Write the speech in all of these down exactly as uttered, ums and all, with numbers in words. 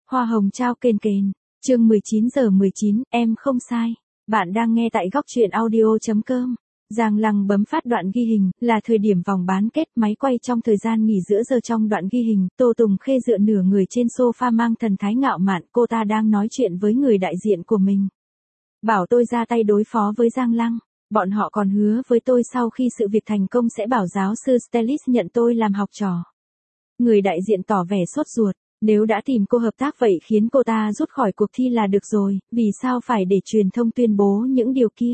Hoa hồng trao kền kền. Chương mười chín giờ mười chín, em không sai. Bạn đang nghe tại góc truyện audio chấm com. Giang Lăng bấm phát đoạn ghi hình, là thời điểm vòng bán kết máy quay trong thời gian nghỉ giữa giờ. Trong đoạn ghi hình, Tô Tùng Khê dựa nửa người trên sofa mang thần thái ngạo mạn, cô ta đang nói chuyện với người đại diện của mình. Bảo tôi ra tay đối phó với Giang Lăng. Bọn họ còn hứa với tôi sau khi sự việc thành công sẽ bảo giáo sư Stellis nhận tôi làm học trò. Người đại diện tỏ vẻ sốt ruột. Nếu đã tìm cô hợp tác vậy khiến cô ta rút khỏi cuộc thi là được rồi, vì sao phải để truyền thông tuyên bố những điều kia?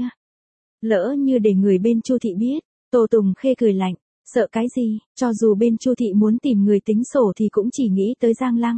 Lỡ như để người bên Chu Thị biết, Tô Tùng Khê cười lạnh, sợ cái gì, cho dù bên Chu Thị muốn tìm người tính sổ thì cũng chỉ nghĩ tới Giang Lăng.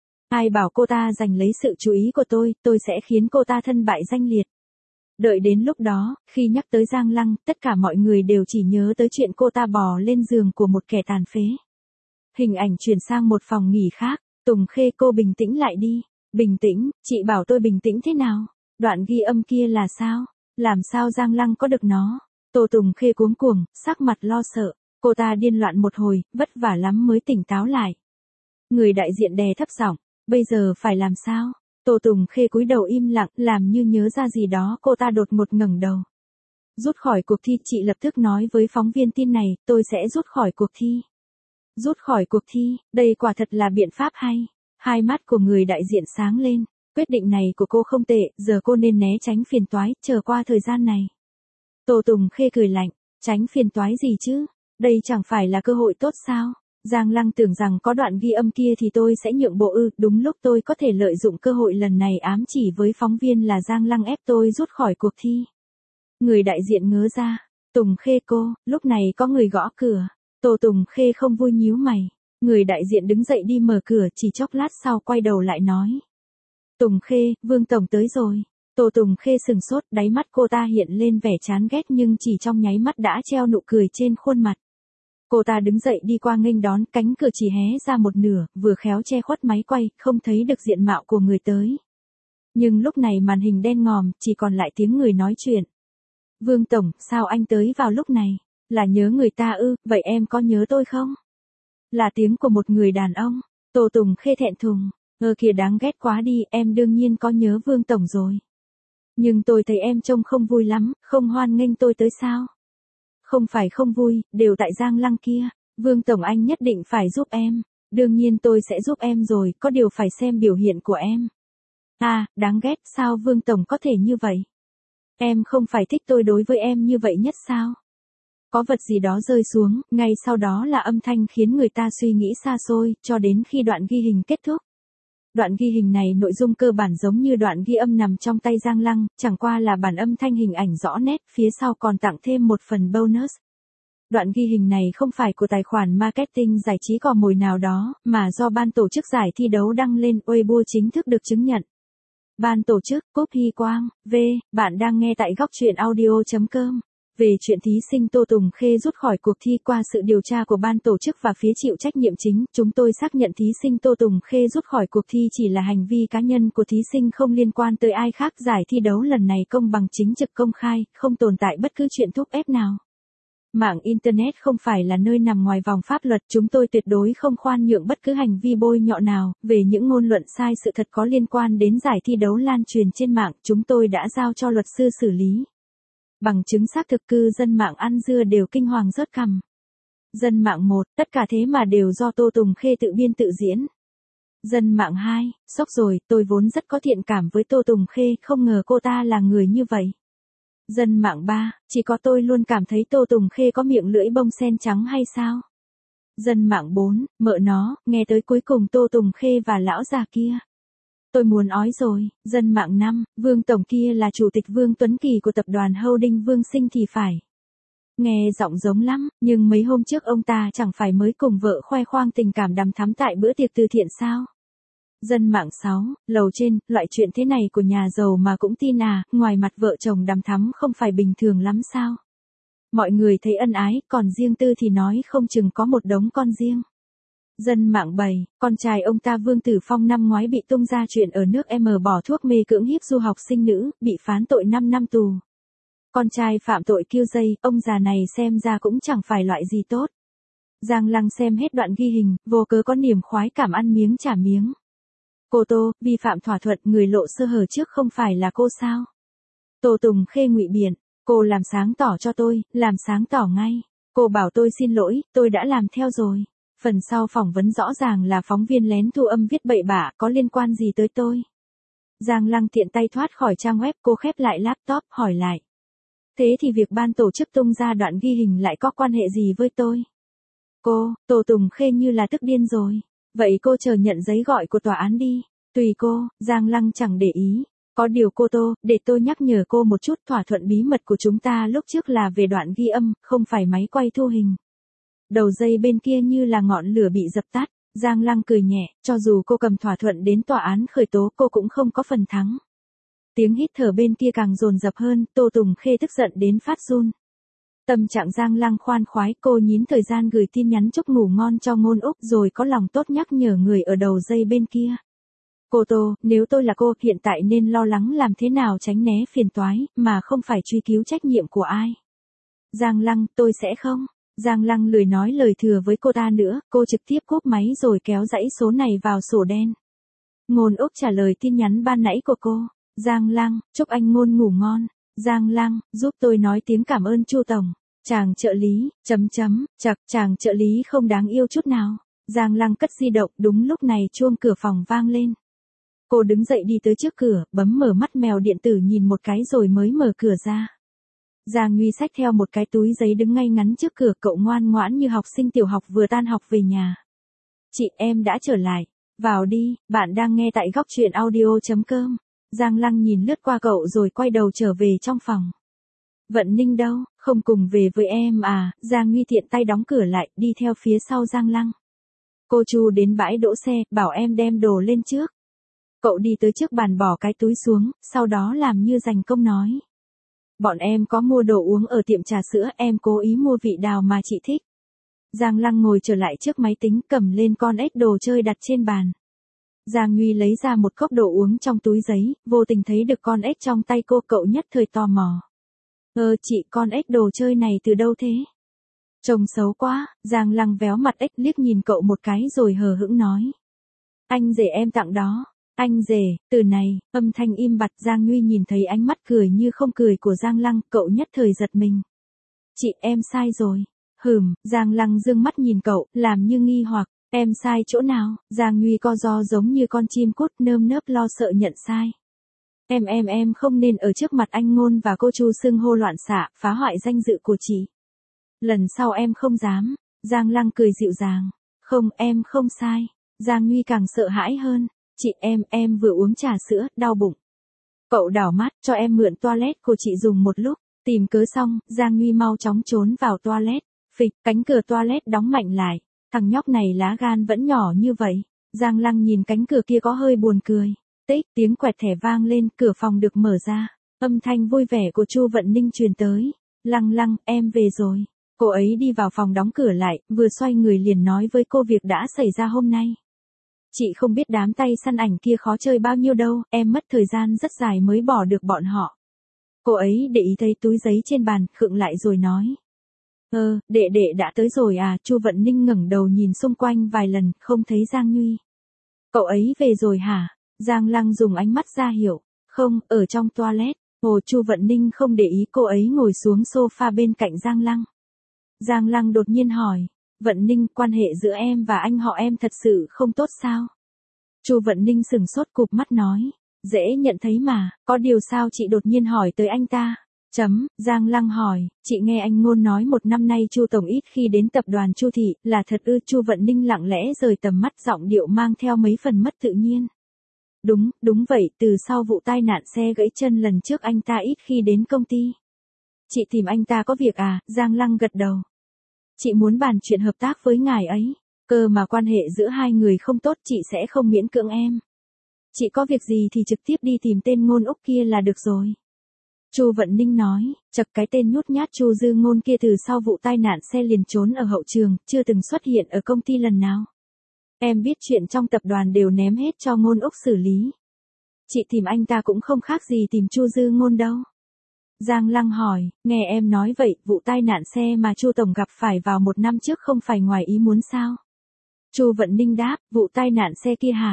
Ai bảo cô ta giành lấy sự chú ý của tôi, tôi sẽ khiến cô ta thân bại danh liệt. Đợi đến lúc đó, khi nhắc tới Giang Lăng, tất cả mọi người đều chỉ nhớ tới chuyện cô ta bò lên giường của một kẻ tàn phế. Hình ảnh chuyển sang một phòng nghỉ khác. Tùng Khê, cô bình tĩnh lại đi. Bình tĩnh, chị bảo tôi bình tĩnh thế nào? Đoạn ghi âm kia là sao? Làm sao Giang Lăng có được nó? Tô Tùng Khê cuống cuồng, sắc mặt lo sợ. Cô ta điên loạn một hồi, vất vả lắm mới tỉnh táo lại. Người đại diện đè thấp giọng, bây giờ phải làm sao? Tô Tùng Khê cúi đầu im lặng, làm như nhớ ra gì đó, cô ta đột ngột ngẩng đầu. Rút khỏi cuộc thi, chị lập tức nói với phóng viên tin này, tôi sẽ rút khỏi cuộc thi. Rút khỏi cuộc thi, đây quả thật là biện pháp hay. Hai mắt của người đại diện sáng lên, quyết định này của cô không tệ, giờ cô nên né tránh phiền toái, chờ qua thời gian này. Tô Tùng Khê cười lạnh, tránh phiền toái gì chứ, đây chẳng phải là cơ hội tốt sao? Giang Lăng tưởng rằng có đoạn ghi âm kia thì tôi sẽ nhượng bộ ư, đúng lúc tôi có thể lợi dụng cơ hội lần này ám chỉ với phóng viên là Giang Lăng ép tôi rút khỏi cuộc thi. Người đại diện ngớ ra, Tùng Khê cô, lúc này có người gõ cửa. Tô Tùng Khê không vui nhíu mày. Người đại diện đứng dậy đi mở cửa, chỉ chốc lát sau quay đầu lại nói. Tùng Khê, Vương Tổng tới rồi. Tô Tùng Khê sừng sốt, đáy mắt cô ta hiện lên vẻ chán ghét nhưng chỉ trong nháy mắt đã treo nụ cười trên khuôn mặt. Cô ta đứng dậy đi qua nghênh đón, cánh cửa chỉ hé ra một nửa, vừa khéo che khuất máy quay, không thấy được diện mạo của người tới. Nhưng lúc này màn hình đen ngòm, chỉ còn lại tiếng người nói chuyện. Vương Tổng, sao anh tới vào lúc này? Là nhớ người ta ư, vậy em có nhớ tôi không? Là tiếng của một người đàn ông. Tô Tùng Khê thẹn thùng, ơ kìa đáng ghét quá đi, em đương nhiên có nhớ Vương Tổng rồi. Nhưng tôi thấy em trông không vui lắm, không hoan nghênh tôi tới sao? Không phải không vui, đều tại Giang Lăng kia. Vương Tổng anh nhất định phải giúp em. Đương nhiên tôi sẽ giúp em rồi, có điều phải xem biểu hiện của em. À, đáng ghét, sao Vương Tổng có thể như vậy? Em không phải thích tôi đối với em như vậy nhất sao? Có vật gì đó rơi xuống, ngay sau đó là âm thanh khiến người ta suy nghĩ xa xôi, cho đến khi đoạn ghi hình kết thúc. Đoạn ghi hình này nội dung cơ bản giống như đoạn ghi âm nằm trong tay Giang Lăng, chẳng qua là bản âm thanh hình ảnh rõ nét, phía sau còn tặng thêm một phần bonus. Đoạn ghi hình này không phải của tài khoản marketing giải trí cò mồi nào đó, mà do ban tổ chức giải thi đấu đăng lên Weibo chính thức được chứng nhận. Ban tổ chức, Cúp Hy Quang, V, bạn đang nghe tại góc truyện audio chấm com. Về chuyện thí sinh Tô Tùng Khê rút khỏi cuộc thi qua sự điều tra của ban tổ chức và phía chịu trách nhiệm chính, chúng tôi xác nhận thí sinh Tô Tùng Khê rút khỏi cuộc thi chỉ là hành vi cá nhân của thí sinh không liên quan tới ai khác. Giải thi đấu lần này công bằng chính trực công khai, không tồn tại bất cứ chuyện thúc ép nào. Mạng Internet không phải là nơi nằm ngoài vòng pháp luật, chúng tôi tuyệt đối không khoan nhượng bất cứ hành vi bôi nhọ nào. Về những ngôn luận sai sự thật có liên quan đến giải thi đấu lan truyền trên mạng, chúng tôi đã giao cho luật sư xử lý. Bằng chứng xác thực, cư dân mạng ăn dưa đều kinh hoàng rớt cằm. Dân mạng một, tất cả thế mà đều do Tô Tùng Khê tự biên tự diễn. Dân mạng hai, sốc rồi, tôi vốn rất có thiện cảm với Tô Tùng Khê, không ngờ cô ta là người như vậy. Dân mạng ba, chỉ có tôi luôn cảm thấy Tô Tùng Khê có miệng lưỡi bông sen trắng hay sao? Dân mạng bốn, mợ nó, nghe tới cuối cùng Tô Tùng Khê và lão già kia. Tôi muốn ói rồi. Dân mạng năm, Vương Tổng kia là chủ tịch Vương Tuấn Kỳ của tập đoàn Holding Vương Sinh thì phải. Nghe giọng giống lắm, nhưng mấy hôm trước ông ta chẳng phải mới cùng vợ khoe khoang tình cảm đằm thắm tại bữa tiệc từ thiện sao? Dân mạng sáu, lầu trên, loại chuyện thế này của nhà giàu mà cũng tin à, ngoài mặt vợ chồng đằm thắm không phải bình thường lắm sao? Mọi người thấy ân ái, còn riêng tư thì nói không chừng có một đống con riêng. Dân mạng bảy, con trai ông ta Vương Tử Phong năm ngoái bị tung ra chuyện ở nước M bỏ thuốc mê cưỡng hiếp du học sinh nữ, bị phán tội năm năm tù. Con trai phạm tội kiêu dây, ông già này xem ra cũng chẳng phải loại gì tốt. Giang Lăng xem hết đoạn ghi hình, vô cớ có niềm khoái cảm ăn miếng trả miếng. Cô Tô, vi phạm thỏa thuận người lộ sơ hở trước không phải là cô sao? Tô Tùng Khê ngụy biện, cô làm sáng tỏ cho tôi, làm sáng tỏ ngay. Cô bảo tôi xin lỗi, tôi đã làm theo rồi. Phần sau phỏng vấn rõ ràng là phóng viên lén thu âm viết bậy bạ, có liên quan gì tới tôi? Giang Lăng tiện tay thoát khỏi trang web, cô khép lại laptop, hỏi lại. Thế thì việc ban tổ chức tung ra đoạn ghi hình lại có quan hệ gì với tôi? Cô, Tô Tùng Khê như là tức điên rồi. Vậy cô chờ nhận giấy gọi của tòa án đi. Tùy cô, Giang Lăng chẳng để ý. Có điều cô Tô, để tôi nhắc nhở cô một chút, thỏa thuận bí mật của chúng ta lúc trước là về đoạn ghi âm, không phải máy quay thu hình. Đầu dây bên kia như là ngọn lửa bị dập tắt. Giang Lăng cười nhẹ, cho dù cô cầm thỏa thuận đến tòa án khởi tố cô cũng không có phần thắng. Tiếng hít thở bên kia càng dồn dập hơn, Tô Tùng Khê tức giận đến phát run. Tâm trạng Giang Lăng khoan khoái, cô nhín thời gian gửi tin nhắn chúc ngủ ngon cho Ngôn Úc rồi có lòng tốt nhắc nhở người ở đầu dây bên kia. Cô Tô, nếu tôi là cô, hiện tại nên lo lắng làm thế nào tránh né phiền toái, mà không phải truy cứu trách nhiệm của ai. Giang Lăng, tôi sẽ không. Giang Lăng lười nói lời thừa với cô ta nữa, cô trực tiếp cúp máy rồi kéo dãy số này vào sổ đen. Ngôn Úc trả lời tin nhắn ban nãy của cô. Giang Lăng, chúc anh Ngôn ngủ ngon. Giang Lăng, giúp tôi nói tiếng cảm ơn Chu Tổng. Chàng trợ lý, chấm chấm, chật, chàng trợ lý không đáng yêu chút nào. Giang Lăng cất di động, đúng lúc này chuông cửa phòng vang lên. Cô đứng dậy đi tới trước cửa, bấm mở mắt mèo điện tử nhìn một cái rồi mới mở cửa ra. Giang Nguy xách theo một cái túi giấy đứng ngay ngắn trước cửa, cậu ngoan ngoãn như học sinh tiểu học vừa tan học về nhà. Chị, em đã trở lại. Vào đi, bạn đang nghe tại góc truyện audio chấm com. Giang Lăng nhìn lướt qua cậu rồi quay đầu trở về trong phòng. Vận Ninh đâu, không cùng về với em à? Giang Nguy tiện tay đóng cửa lại, đi theo phía sau Giang Lăng. Cô Chu đến bãi đỗ xe, bảo em đem đồ lên trước. Cậu đi tới trước bàn bỏ cái túi xuống, sau đó làm như dành công nói. Bọn em có mua đồ uống ở tiệm trà sữa, em cố ý mua vị đào mà chị thích. Giang Lăng ngồi trở lại trước máy tính, cầm lên con ếch đồ chơi đặt trên bàn. Giang Nguy lấy ra một cốc đồ uống trong túi giấy, vô tình thấy được con ếch trong tay cô, cậu nhất thời tò mò. Ờ chị, con ếch đồ chơi này từ đâu thế? Trông xấu quá. Giang Lăng véo mặt ếch liếc nhìn cậu một cái rồi hờ hững nói. Anh rể em tặng đó. Anh rể, từ này, âm thanh im bặt. Giang Nguy nhìn thấy ánh mắt cười như không cười của Giang Lăng, cậu nhất thời giật mình. Chị, em sai rồi. Hừm, Giang Lăng dương mắt nhìn cậu, làm như nghi hoặc. Em sai chỗ nào? Giang Nguy co ro giống như con chim cút, nơm nớp lo sợ nhận sai. Em em em không nên ở trước mặt anh Ngôn và cô Chu xưng hô loạn xạ, phá hoại danh dự của chị. Lần sau em không dám. Giang Lăng cười dịu dàng. Không, em không sai. Giang Nguy càng sợ hãi hơn. Chị, em, em vừa uống trà sữa, đau bụng. Cậu đảo mắt, cho em mượn toilet của chị dùng một lúc. Tìm cớ xong, Giang Nguy mau chóng trốn vào toilet. Phịch, cánh cửa toilet đóng mạnh lại. Thằng nhóc này lá gan vẫn nhỏ như vậy. Giang Lăng nhìn cánh cửa kia có hơi buồn cười. Tích, tiếng quẹt thẻ vang lên, cửa phòng được mở ra. Âm thanh vui vẻ của Chu Vận Ninh truyền tới. Lăng Lăng, em về rồi. Cô ấy đi vào phòng đóng cửa lại, vừa xoay người liền nói với cô việc đã xảy ra hôm nay. Chị không biết đám tay săn ảnh kia khó chơi bao nhiêu đâu, em mất thời gian rất dài mới bỏ được bọn họ. Cô ấy để ý thấy túi giấy trên bàn, khựng lại rồi nói. Ờ, đệ đệ đã tới rồi à? Chu Vận Ninh ngẩng đầu nhìn xung quanh vài lần, không thấy Giang Nguy. Cậu ấy về rồi hả? Giang Lăng dùng ánh mắt ra hiểu. Không, ở trong toilet. Hồ Chu Vận Ninh không để ý, cô ấy ngồi xuống sofa bên cạnh Giang Lăng. Giang Lăng đột nhiên hỏi. Vận Ninh, quan hệ giữa em và anh họ em thật sự không tốt sao? Chu Vận Ninh sừng sốt cụp mắt nói. Dễ nhận thấy mà, có điều sao chị đột nhiên hỏi tới anh ta? Chấm, Giang Lăng hỏi, chị nghe anh Ngôn nói một năm nay Chu Tổng ít khi đến tập đoàn Chu Thị, là thật ư? Chu Vận Ninh lặng lẽ rời tầm mắt, giọng điệu mang theo mấy phần mất tự nhiên. Đúng, đúng vậy, từ sau vụ tai nạn xe gãy chân lần trước anh ta ít khi đến công ty. Chị tìm anh ta có việc à? Giang Lăng gật đầu. Chị muốn bàn chuyện hợp tác với ngài ấy. Cơ mà quan hệ giữa hai người không tốt, chị sẽ không miễn cưỡng em. Chị có việc gì thì trực tiếp đi tìm tên Ngôn Úc kia là được rồi. Chu Vận Ninh nói, chật, cái tên nhút nhát Chu Dư Ngôn kia từ sau vụ tai nạn xe liền trốn ở hậu trường, chưa từng xuất hiện ở công ty lần nào. Em biết chuyện trong tập đoàn đều ném hết cho Ngôn Úc xử lý. Chị tìm anh ta cũng không khác gì tìm Chu Dư Ngôn đâu. Giang Lăng hỏi, nghe em nói vậy, vụ tai nạn xe mà Chu Tổng gặp phải vào một năm trước không phải ngoài ý muốn sao? Chu Vận Ninh đáp, vụ tai nạn xe kia hả?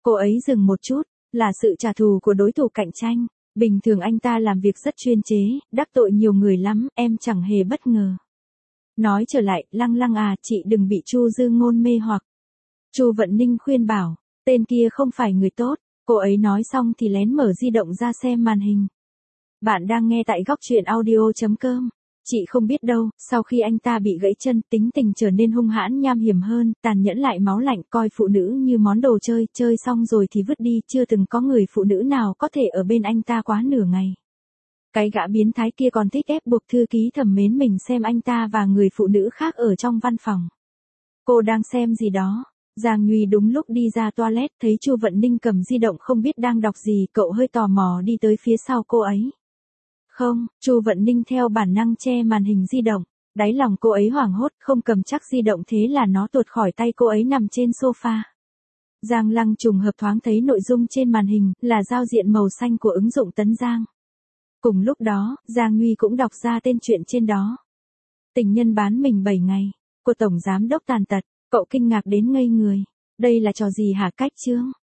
Cô ấy dừng một chút, là sự trả thù của đối thủ cạnh tranh. Bình thường anh ta làm việc rất chuyên chế, đắc tội nhiều người lắm, em chẳng hề bất ngờ. Nói trở lại, Lăng Lăng à, chị đừng bị Chu Dư Ngôn mê hoặc. Chu Vận Ninh khuyên bảo, tên kia không phải người tốt. Cô ấy nói xong thì lén mở di động ra xem màn hình. Bạn đang nghe tại góc truyện audio.com. Chị không biết đâu, sau khi anh ta bị gãy chân, tính tình trở nên hung hãn nham hiểm hơn, tàn nhẫn lại máu lạnh, coi phụ nữ như món đồ chơi, chơi xong rồi thì vứt đi, chưa từng có người phụ nữ nào có thể ở bên anh ta quá nửa ngày. Cái gã biến thái kia còn thích ép buộc thư ký thẩm mến mình xem anh ta và người phụ nữ khác ở trong văn phòng. Cô đang xem gì đó? Giang Nhuy đúng lúc đi ra toilet, thấy Chu Vận Ninh cầm di động không biết đang đọc gì, cậu hơi tò mò đi tới phía sau cô ấy. Không, Chu Vận Ninh theo bản năng che màn hình di động, đáy lòng cô ấy hoảng hốt, không cầm chắc di động thế là nó tuột khỏi tay cô ấy nằm trên sofa. Giang Lăng trùng hợp thoáng thấy nội dung trên màn hình, là giao diện màu xanh của ứng dụng Tấn Giang. Cùng lúc đó, Giang Nhuy cũng đọc ra tên chuyện trên đó. Tình nhân bán mình bảy ngày, của Tổng Giám đốc tàn tật, cậu kinh ngạc đến ngây người. Đây là trò gì hả Cách Trương?